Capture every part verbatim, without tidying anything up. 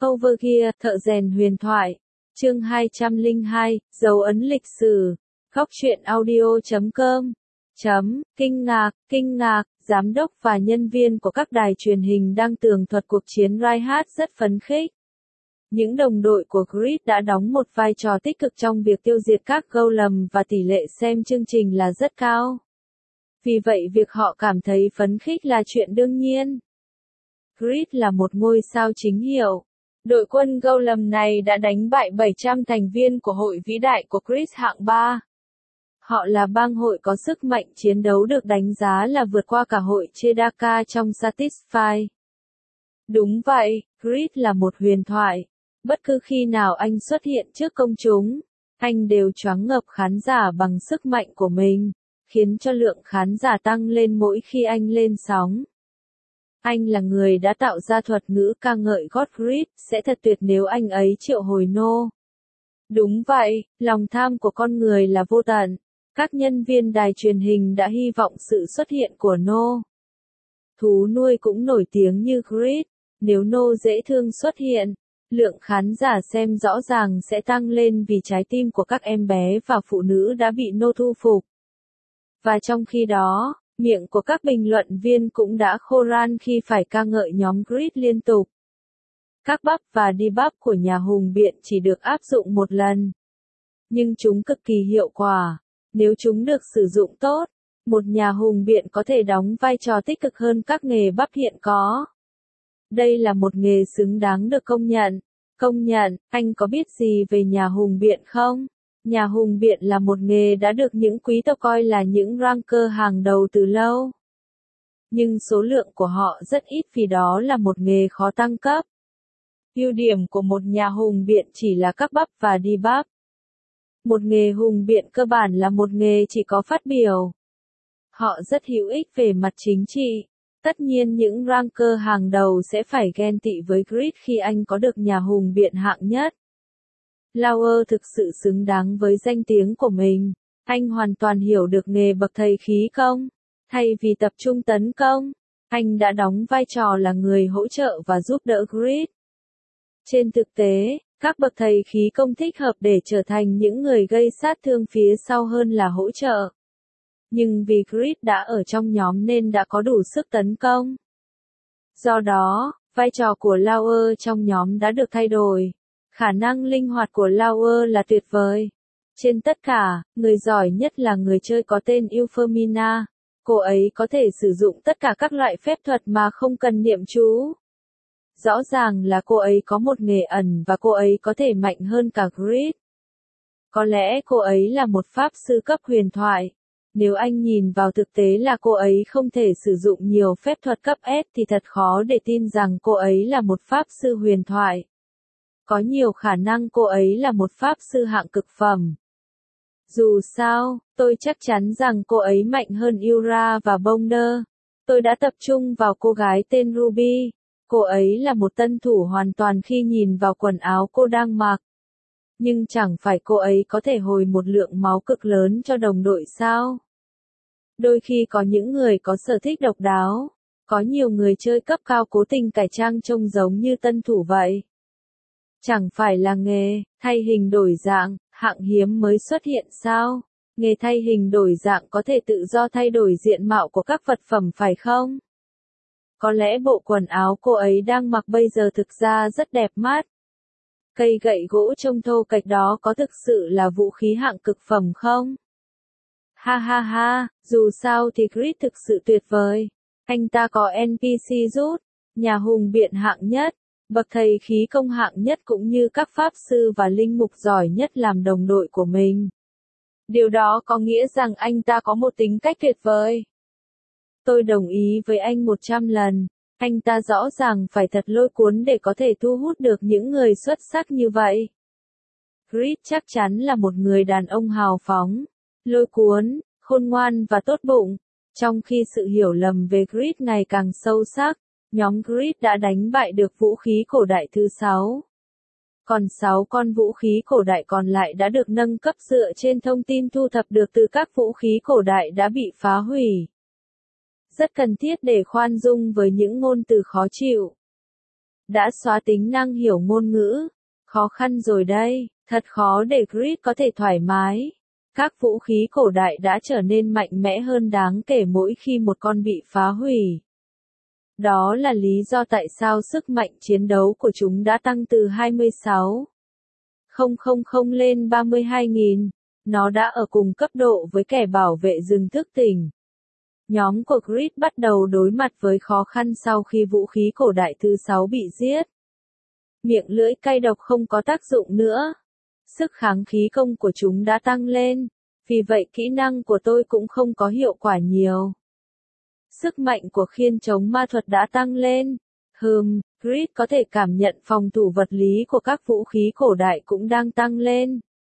Overgear, thợ rèn huyền thoại. Chương hai trăm lẻ hai, dấu ấn lịch sử. Góc truyện audio chấm com. Chấm, kinh ngạc, kinh ngạc, giám đốc và nhân viên của các đài truyền hình đang tường thuật cuộc chiến Reinhardt rất phấn khích. Những đồng đội của Creed đã đóng một vai trò tích cực trong việc tiêu diệt các golem và tỷ lệ xem chương trình là rất cao. Vì vậy việc họ cảm thấy phấn khích là chuyện đương nhiên. Creed là một ngôi sao chính hiệu. Đội quân golem này đã đánh bại bảy trăm thành viên của hội vĩ đại của Creed hạng ba. Họ là bang hội có sức mạnh chiến đấu được đánh giá là vượt qua cả hội Chedaka trong Satisfy. Đúng vậy, Creed là một huyền thoại. Bất cứ khi nào anh xuất hiện trước công chúng, anh đều choáng ngợp khán giả bằng sức mạnh của mình, khiến cho lượng khán giả tăng lên mỗi khi anh lên sóng. Anh là người đã tạo ra thuật ngữ ca ngợi Gottfried, sẽ thật tuyệt nếu anh ấy triệu hồi No. Đúng vậy, lòng tham của con người là vô tận. Các nhân viên đài truyền hình đã hy vọng sự xuất hiện của No. Thú nuôi cũng nổi tiếng như Creed. Nếu No dễ thương xuất hiện, lượng khán giả xem rõ ràng sẽ tăng lên vì trái tim của các em bé và phụ nữ đã bị No thu phục. Và trong khi đó, miệng của các bình luận viên cũng đã khô ran khi phải ca ngợi nhóm Creed liên tục. Các bắp và debuff của nhà hùng biện chỉ được áp dụng một lần. Nhưng chúng cực kỳ hiệu quả. Nếu chúng được sử dụng tốt, một nhà hùng biện có thể đóng vai trò tích cực hơn các nghề bắp hiện có. Đây là một nghề xứng đáng được công nhận. Công nhận, anh có biết gì về nhà hùng biện không? Nhà hùng biện là một nghề đã được những quý tộc coi là những ranker hàng đầu từ lâu. Nhưng số lượng của họ rất ít vì đó là một nghề khó tăng cấp. Ưu điểm của một nhà hùng biện chỉ là các bắp và debuff. Một nghề hùng biện cơ bản là một nghề chỉ có phát biểu. Họ rất hữu ích về mặt chính trị. Tất nhiên những ranker hàng đầu sẽ phải ghen tị với Creed khi anh có được nhà hùng biện hạng nhất. Lauer thực sự xứng đáng với danh tiếng của mình. Anh hoàn toàn hiểu được nghề bậc thầy khí công. Thay vì tập trung tấn công, anh đã đóng vai trò là người hỗ trợ và giúp đỡ Creed. Trên thực tế, các bậc thầy khí công thích hợp để trở thành những người gây sát thương phía sau hơn là hỗ trợ. Nhưng vì Creed đã ở trong nhóm nên đã có đủ sức tấn công. Do đó, vai trò của Lauer trong nhóm đã được thay đổi. Khả năng linh hoạt của Lauer là tuyệt vời. Trên tất cả, người giỏi nhất là người chơi có tên Euphemina. Cô ấy có thể sử dụng tất cả các loại phép thuật mà không cần niệm chú. Rõ ràng là cô ấy có một nghề ẩn và cô ấy có thể mạnh hơn cả Creed. Có lẽ cô ấy là một pháp sư cấp huyền thoại. Nếu anh nhìn vào thực tế là cô ấy không thể sử dụng nhiều phép thuật cấp S thì thật khó để tin rằng cô ấy là một pháp sư huyền thoại. Có nhiều khả năng cô ấy là một pháp sư hạng cực phẩm. Dù sao, tôi chắc chắn rằng cô ấy mạnh hơn Yura và Bonder. Tôi đã tập trung vào cô gái tên Ruby. Cô ấy là một tân thủ hoàn toàn khi nhìn vào quần áo cô đang mặc. Nhưng chẳng phải cô ấy có thể hồi một lượng máu cực lớn cho đồng đội sao? Đôi khi có những người có sở thích độc đáo. Có nhiều người chơi cấp cao cố tình cải trang trông giống như tân thủ vậy. Chẳng phải là nghề thay hình đổi dạng, hạng hiếm mới xuất hiện sao? Nghề thay hình đổi dạng có thể tự do thay đổi diện mạo của các vật phẩm phải không? Có lẽ bộ quần áo cô ấy đang mặc bây giờ thực ra rất đẹp mắt. Cây gậy gỗ trông thô kệch đó có thực sự là vũ khí hạng cực phẩm không? Ha ha ha, dù sao thì Creed thực sự tuyệt vời. Anh ta có en pê xê rút, nhà hùng biện hạng nhất, bậc thầy khí công hạng nhất cũng như các pháp sư và linh mục giỏi nhất làm đồng đội của mình. Điều đó có nghĩa rằng anh ta có một tính cách tuyệt vời. Tôi đồng ý với anh một trăm lần. Anh ta rõ ràng phải thật lôi cuốn để có thể thu hút được những người xuất sắc như vậy. Creed chắc chắn là một người đàn ông hào phóng, lôi cuốn, khôn ngoan và tốt bụng. Trong khi sự hiểu lầm về Creed ngày càng sâu sắc, nhóm Creed đã đánh bại được vũ khí cổ đại thứ sáu. Còn sáu con vũ khí cổ đại còn lại đã được nâng cấp dựa trên thông tin thu thập được từ các vũ khí cổ đại đã bị phá hủy. Rất cần thiết để khoan dung với những ngôn từ khó chịu. đã xóa tính năng hiểu ngôn ngữ. Khó khăn rồi đây, thật khó để Grid có thể thoải mái. Các vũ khí cổ đại đã trở nên mạnh mẽ hơn đáng kể mỗi khi một con bị phá hủy. Đó là lý do tại sao sức mạnh chiến đấu của chúng đã tăng từ hai mươi sáu nghìn lên ba mươi hai nghìn. Nó đã ở cùng cấp độ với kẻ bảo vệ rừng thức tỉnh. Nhóm của Grid bắt đầu đối mặt với khó khăn sau khi vũ khí cổ đại thứ sáu bị giết. Miệng lưỡi cay độc không có tác dụng nữa. Sức kháng khí công của chúng đã tăng lên, vì vậy kỹ năng của tôi cũng không có hiệu quả nhiều. Sức mạnh của khiên chống ma thuật đã tăng lên. Hừm, Grid có thể cảm nhận phòng thủ vật lý của các vũ khí cổ đại cũng đang tăng lên.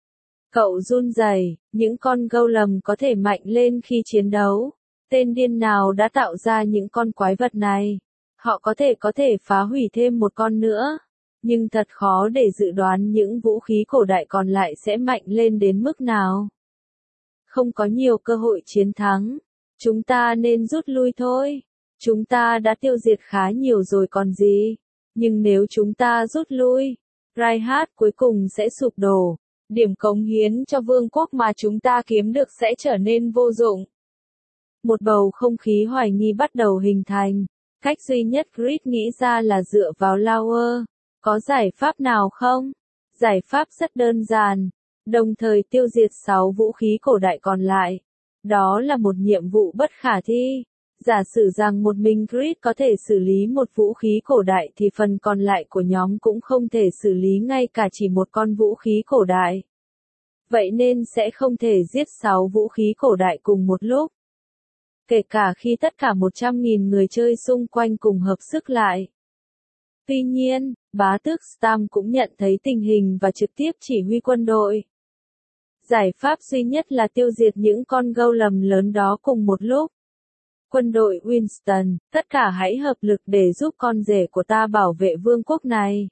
Cậu run rẩy, những con golem có thể mạnh lên khi chiến đấu. Tên điên nào đã tạo ra những con quái vật này? Họ có thể có thể phá hủy thêm một con nữa. Nhưng thật khó để dự đoán những vũ khí cổ đại còn lại sẽ mạnh lên đến mức nào. Không có nhiều cơ hội chiến thắng. Chúng ta nên rút lui thôi. Chúng ta đã tiêu diệt khá nhiều rồi còn gì. Nhưng nếu chúng ta rút lui, Reinhardt cuối cùng sẽ sụp đổ. Điểm cống hiến cho vương quốc mà chúng ta kiếm được sẽ trở nên vô dụng. Một bầu không khí hoài nghi bắt đầu hình thành. Cách duy nhất Grid nghĩ ra là dựa vào Lauer. Có giải pháp nào không? Giải pháp rất đơn giản. Đồng thời tiêu diệt sáu vũ khí cổ đại còn lại. Đó là một nhiệm vụ bất khả thi. Giả sử rằng một mình Grid có thể xử lý một vũ khí cổ đại thì phần còn lại của nhóm cũng không thể xử lý ngay cả chỉ một con vũ khí cổ đại. Vậy nên sẽ không thể giết sáu vũ khí cổ đại cùng một lúc. Kể cả khi tất cả một trăm nghìn người chơi xung quanh cùng hợp sức lại. Tuy nhiên, bá tước Stam cũng nhận thấy tình hình và trực tiếp chỉ huy quân đội. Giải pháp duy nhất là tiêu diệt những con golem lớn đó cùng một lúc. Quân đội Winston, tất cả hãy hợp lực để giúp con rể của ta bảo vệ vương quốc này.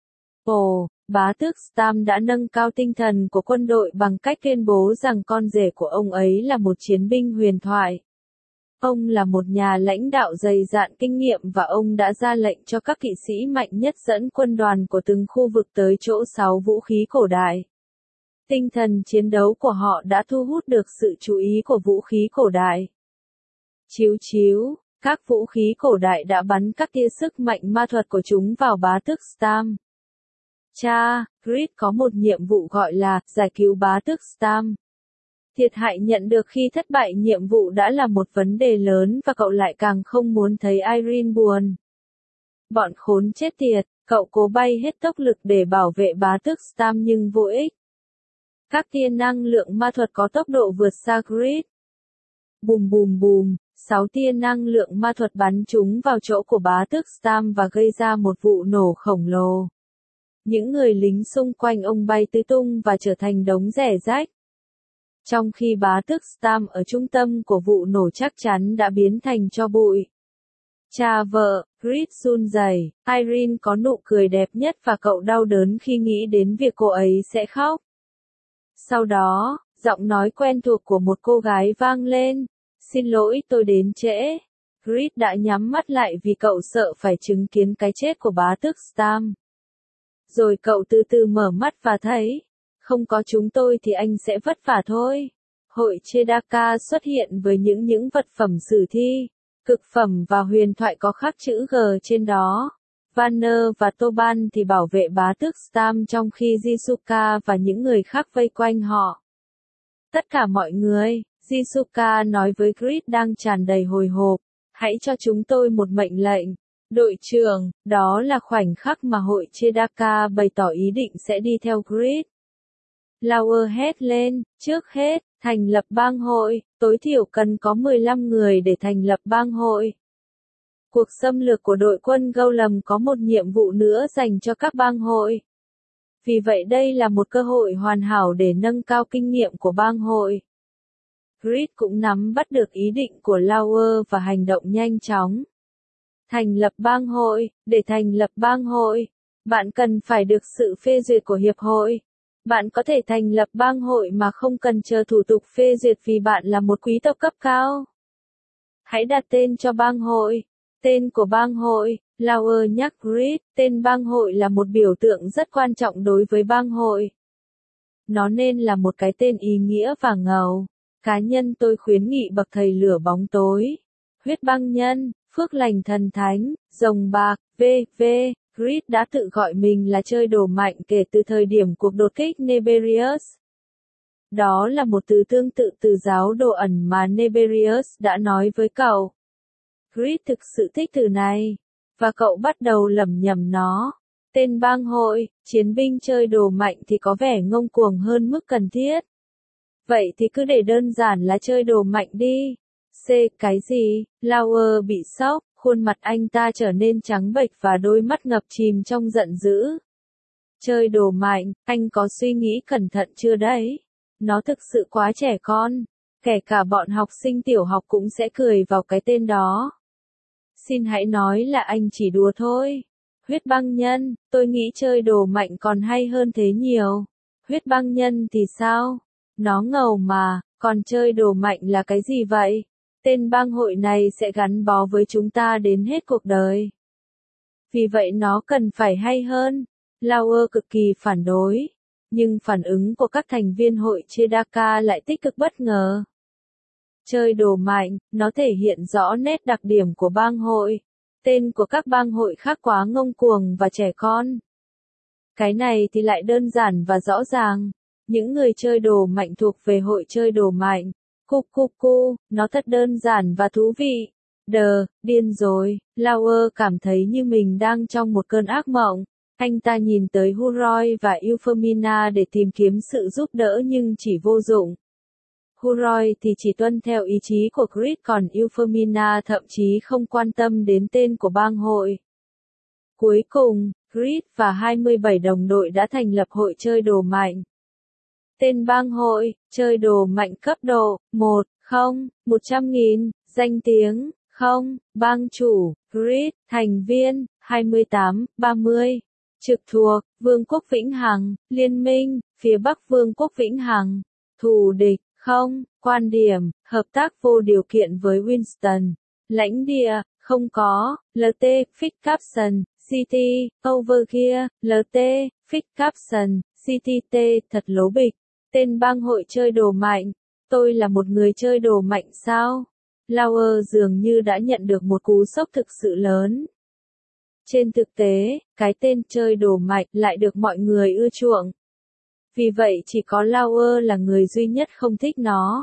Ồ, bá tước Stam đã nâng cao tinh thần của quân đội bằng cách tuyên bố rằng con rể của ông ấy là một chiến binh huyền thoại. Ông là một nhà lãnh đạo dày dạn kinh nghiệm và ông đã ra lệnh cho các kỵ sĩ mạnh nhất dẫn quân đoàn của từng khu vực tới chỗ sáu vũ khí cổ đại. Tinh thần chiến đấu của họ đã thu hút được sự chú ý của vũ khí cổ đại. Chíu chíu, các vũ khí cổ đại đã bắn các tia sức mạnh ma thuật của chúng vào bá tước Stam. Cha, Grid có một nhiệm vụ gọi là giải cứu bá tước Stam. Thiệt hại nhận được khi thất bại nhiệm vụ đã là một vấn đề lớn và cậu lại càng không muốn thấy Irene buồn. Bọn khốn chết tiệt, cậu cố bay hết tốc lực để bảo vệ bá tước Stam nhưng vô ích. Các tia năng lượng ma thuật có tốc độ vượt xa Grid. Bùm bùm bùm, sáu tia năng lượng ma thuật bắn trúng vào chỗ của bá tước Stam và gây ra một vụ nổ khổng lồ. Những người lính xung quanh ông bay tứ tung và trở thành đống rẻ rách. Trong khi bá tước Stam ở trung tâm của vụ nổ chắc chắn đã biến thành tro bụi. Cha vợ, Grid run rẩy, Irene có nụ cười đẹp nhất và cậu đau đớn khi nghĩ đến việc cô ấy sẽ khóc. Sau đó, giọng nói quen thuộc của một cô gái vang lên. Xin lỗi tôi đến trễ. Grid đã nhắm mắt lại vì cậu sợ phải chứng kiến cái chết của bá tước Stam. Rồi cậu từ từ mở mắt và thấy, không có chúng tôi thì anh sẽ vất vả thôi. Hội Chedaka xuất hiện với những những vật phẩm sử thi, cực phẩm và huyền thoại có khắc chữ G trên đó. Vanner và Toban thì bảo vệ bá tước Stam trong khi Jisuka và những người khác vây quanh họ. Tất cả mọi người, Jisuka nói với Grid đang tràn đầy hồi hộp, hãy cho chúng tôi một mệnh lệnh. Đội trưởng, đó là khoảnh khắc mà hội Chedaka bày tỏ ý định sẽ đi theo Grid. Lauer hét lên, trước hết, thành lập bang hội, tối thiểu cần có mười lăm người để thành lập bang hội. Cuộc xâm lược của đội quân Golem có một nhiệm vụ nữa dành cho các bang hội. Vì vậy đây là một cơ hội hoàn hảo để nâng cao kinh nghiệm của bang hội. Grid cũng nắm bắt được ý định của Lauer và hành động nhanh chóng. Thành lập bang hội, để thành lập bang hội, bạn cần phải được sự phê duyệt của hiệp hội. Bạn có thể thành lập bang hội mà không cần chờ thủ tục phê duyệt vì bạn là một quý tộc cấp cao. Hãy đặt tên cho bang hội. Tên của bang hội, Lauer nhắc Grid, tên bang hội là một biểu tượng rất quan trọng đối với bang hội. Nó nên là một cái tên ý nghĩa và ngầu. Cá nhân tôi khuyến nghị bậc thầy lửa bóng tối, huyết băng nhân, phước lành thần thánh, rồng bạc, vê vê Grid đã tự gọi mình là chơi đồ mạnh kể từ thời điểm cuộc đột kích Neberius. Đó là một từ tương tự từ giáo đồ ẩn mà Neberius đã nói với cậu. Grid thực sự thích từ này, và cậu bắt đầu lẩm nhẩm nó. Tên bang hội, chiến binh chơi đồ mạnh thì có vẻ ngông cuồng hơn mức cần thiết. Vậy thì cứ để đơn giản là chơi đồ mạnh đi. C. Cái gì? Lauer bị sốc, khuôn mặt anh ta trở nên trắng bệch và đôi mắt ngập chìm trong giận dữ. Chơi đồ mạnh, anh có suy nghĩ cẩn thận chưa đấy? Nó thực sự quá trẻ con. Kể cả bọn học sinh tiểu học cũng sẽ cười vào cái tên đó. Xin hãy nói là anh chỉ đùa thôi. Huyết băng nhân, tôi nghĩ chơi đồ mạnh còn hay hơn thế nhiều. Huyết băng nhân thì sao? Nó ngầu mà, còn chơi đồ mạnh là cái gì vậy? Tên bang hội này sẽ gắn bó với chúng ta đến hết cuộc đời. Vì vậy nó cần phải hay hơn. Lauer cực kỳ phản đối. Nhưng phản ứng của các thành viên hội Chedaka lại tích cực bất ngờ. Chơi đồ mạnh, nó thể hiện rõ nét đặc điểm của bang hội. Tên của các bang hội khác quá ngông cuồng và trẻ con. Cái này thì lại đơn giản và rõ ràng. Những người chơi đồ mạnh thuộc về hội chơi đồ mạnh. Cu cu cu, nó thật đơn giản và thú vị. Đờ, điên rồi, Lauer cảm thấy như mình đang trong một cơn ác mộng. Anh ta nhìn tới Huroy và Euphemina để tìm kiếm sự giúp đỡ nhưng chỉ vô dụng. Huroy thì chỉ tuân theo ý chí của Grid, còn Euphemina thậm chí không quan tâm đến tên của bang hội. Cuối cùng, Grid và hai mươi bảy đồng đội đã thành lập hội chơi đồ mạnh. Tên bang hội, chơi đồ mạnh cấp độ, một, không, một trăm nghìn, danh tiếng, không, bang chủ, Grid, thành viên, hai mươi tám, ba mươi. Trực thuộc, Vương quốc Vĩnh Hằng, Liên minh, phía Bắc Vương quốc Vĩnh Hằng. Thù địch, không, quan điểm, hợp tác vô điều kiện với Winston. Lãnh địa, không có, lờ tê, Fitzcapson, City, Overgear, lờ tê, Fitzcapson, City T, thật lố bịch. Tên bang hội chơi đồ mạnh. Tôi là một người chơi đồ mạnh sao? Lauer dường như đã nhận được một cú sốc thực sự lớn. Trên thực tế, cái tên chơi đồ mạnh lại được mọi người ưa chuộng. Vì vậy chỉ có Lauer là người duy nhất không thích nó.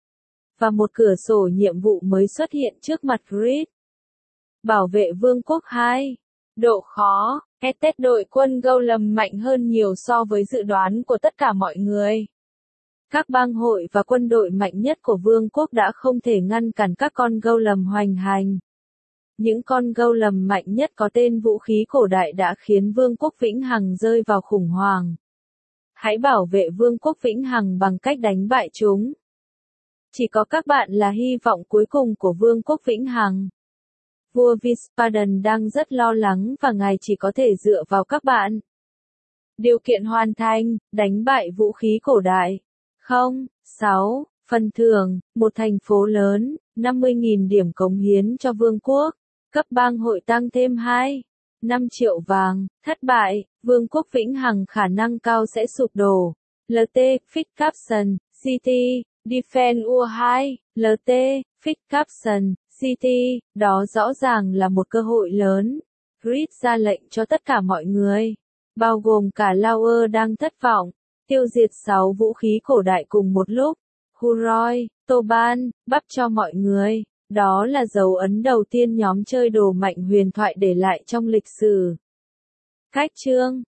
Và một cửa sổ nhiệm vụ mới xuất hiện trước mặt Grid. Bảo vệ Vương quốc hai. Độ khó, Estet đội quân Golem mạnh hơn nhiều so với dự đoán của tất cả mọi người. Các bang hội và quân đội mạnh nhất của Vương quốc đã không thể ngăn cản các con Golem hoành hành. Những con Golem mạnh nhất có tên vũ khí cổ đại đã khiến Vương quốc Vĩnh Hằng rơi vào khủng hoảng. Hãy bảo vệ Vương quốc Vĩnh Hằng bằng cách đánh bại chúng. Chỉ có các bạn là hy vọng cuối cùng của Vương quốc Vĩnh Hằng. Vua Vispadan đang rất lo lắng và ngài chỉ có thể dựa vào các bạn. Điều kiện hoàn thành, đánh bại vũ khí cổ đại. không, sáu, phần thưởng, một thành phố lớn, năm mươi nghìn điểm cống hiến cho vương quốc. Cấp bang hội tăng thêm hai, năm triệu vàng, thất bại, vương quốc Vĩnh Hằng khả năng cao sẽ sụp đổ. lờ tê, Fitzcapson, City, Defend u hai, lờ tê, Fitzcapson, City, đó rõ ràng là một cơ hội lớn. Grid ra lệnh cho tất cả mọi người, bao gồm cả Lauer đang thất vọng, tiêu diệt sáu vũ khí cổ đại cùng một lúc. Huroy, Toban, bắp cho mọi người. Đó là dấu ấn đầu tiên nhóm chơi đồ mạnh huyền thoại để lại trong lịch sử. Cách chương